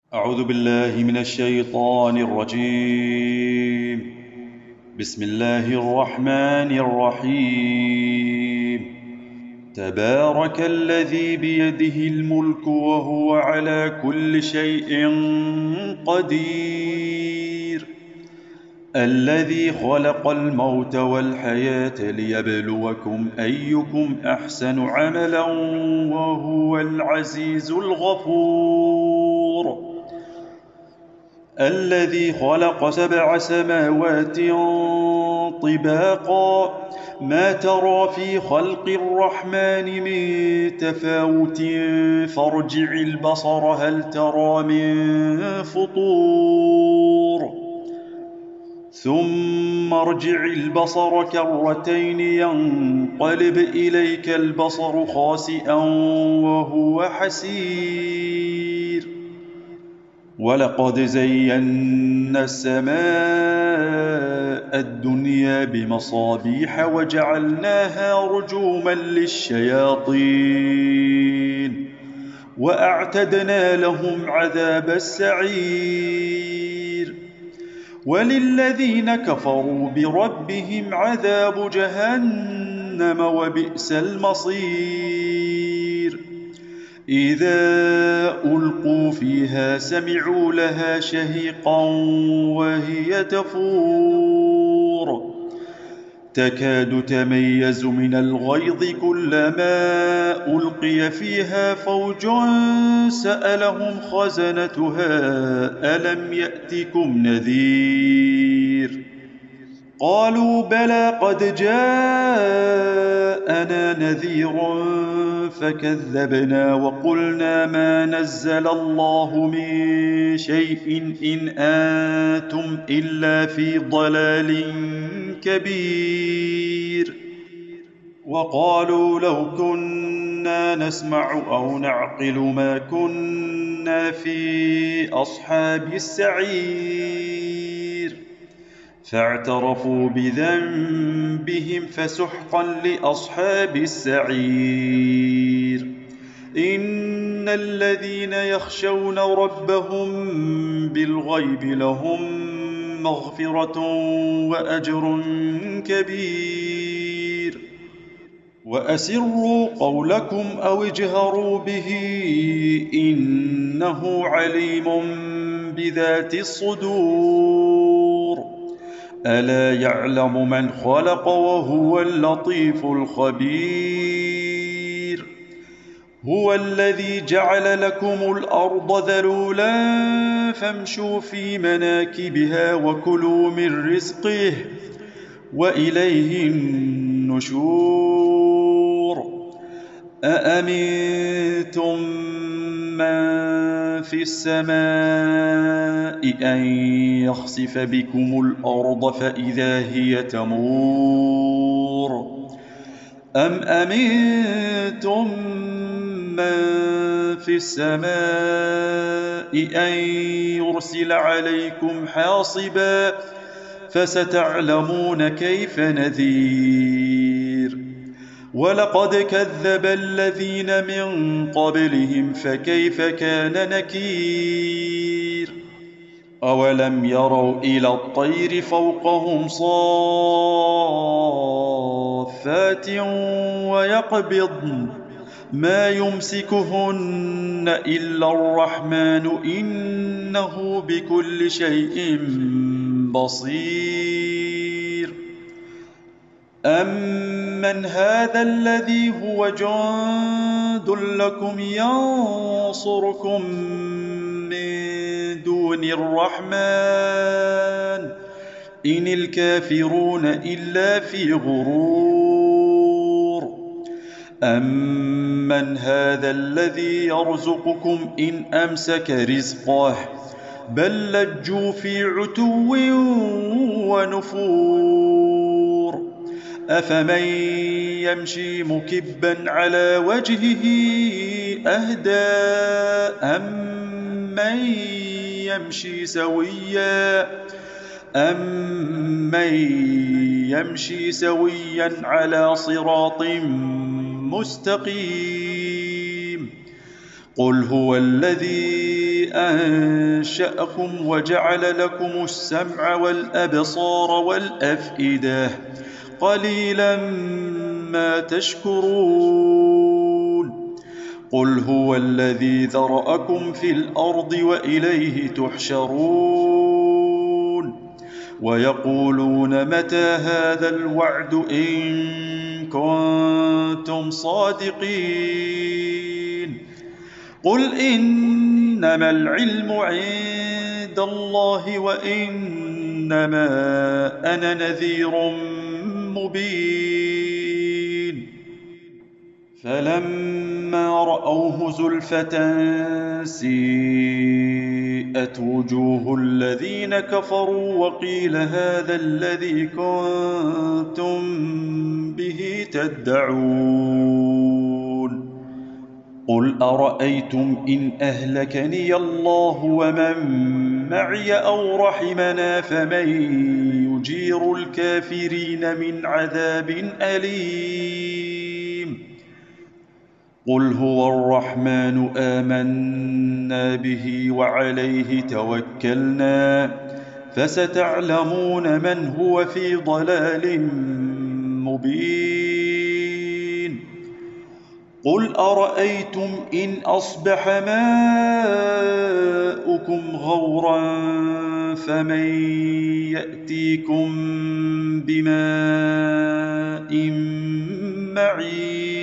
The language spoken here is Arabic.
أعوذ بالله من الشيطان الرجيم. بسم الله الرحمن الرحيم. تبارك الذي بيده الملك وهو على كل شيء قدير. الذي خلق الموت والحياة ليبلوكم أيكم أحسن عملا وهو العزيز الغفور. الذي خلق 7 سماوات طباقا ما ترى في خلق الرحمن من تفاوت فارجع البصر هل ترى من فطور ثم ارجع البصر كرتين ينقلب إليك البصر خاسئا وهو حسير. ولقد زينا السماء الدنيا بمصابيح وجعلناها رجوما للشياطين وأعتدنا لهم عذاب السعير. وللذين كفروا بربهم عذاب جهنم وبئس المصير. إذا ألقوا فيها سمعوا لها شهيقا وهي تفور تكاد تميز من الغيظ كلما ألقي فيها فوج سألهم خزنتها ألم يأتكم نذير قالوا بلى قد جاءنا نذير فكذبنا وقلنا ما نزل الله من شيء إن أنتم إلا في ضلال كبير. وقالوا لو كنا نسمع أو نعقل ما كنا في أصحاب السعير فاعترفوا بذنبهم فسحقا لأصحاب السعير. إن الذين يخشون ربهم بالغيب لهم مغفرة وأجر كبير. وأسروا قولكم أو اجهروا به إنه عليم بذات الصدور. ألا يعلم من خلق وهو اللطيف الخبير. هو الذي جعل لكم الأرض ذلولا فامشوا في مناكبها وكلوا من رزقه وإليه النشور. أأمنتم من في السماء أن يخسف بكم الأرض فإذا هي تمور أم أمنتم من في السماء أن يرسل عليكم حاصبا فستعلمون كيف نذير. ولقد كذب الذين من قبلهم فكيف كان نكير. أولم يروا إلى الطير فوقهم صافات ويقبضن ما يمسكهن إلا الرحمن إنه بكل شيء بصير. أمن هذا الذي هو جند لكم ينصركم من دون الرحمن إن الكافرون إلا في غرور. أمن هذا الذي يرزقكم إن أمسك رزقه بل لجوا في عتو ونفور. أفمن يمشي مكبا على وجهه أهدى أمن يمشي سويا على صراط مستقيم. قل هو الذي الذي أنشأكم وجعل لكم السمع والأبصار والأفئدة قليلا ما تشكرون قل هو الذي ذرأكم في الأرض وإليه تحشرون ويقولون متى هذا الوعد إن كنتم صادقين قل إنما العلم عند الله وإنما أنا نذير مبين فلما رأوه زلفة سيئت وجوه الذين كفروا وقيل هذا الذي كنتم به تدعون قل أرأيتم إن أهلكني الله ومن معي أو رحمنا فمن يجير الكافرين من عذاب أليم قل هو الرحمن آمنا به وعليه توكلنا فستعلمون من هو في ضلال مبين قل أرأيتم إن أصبح ماؤكم غورا فمن يأتيكم بماء معين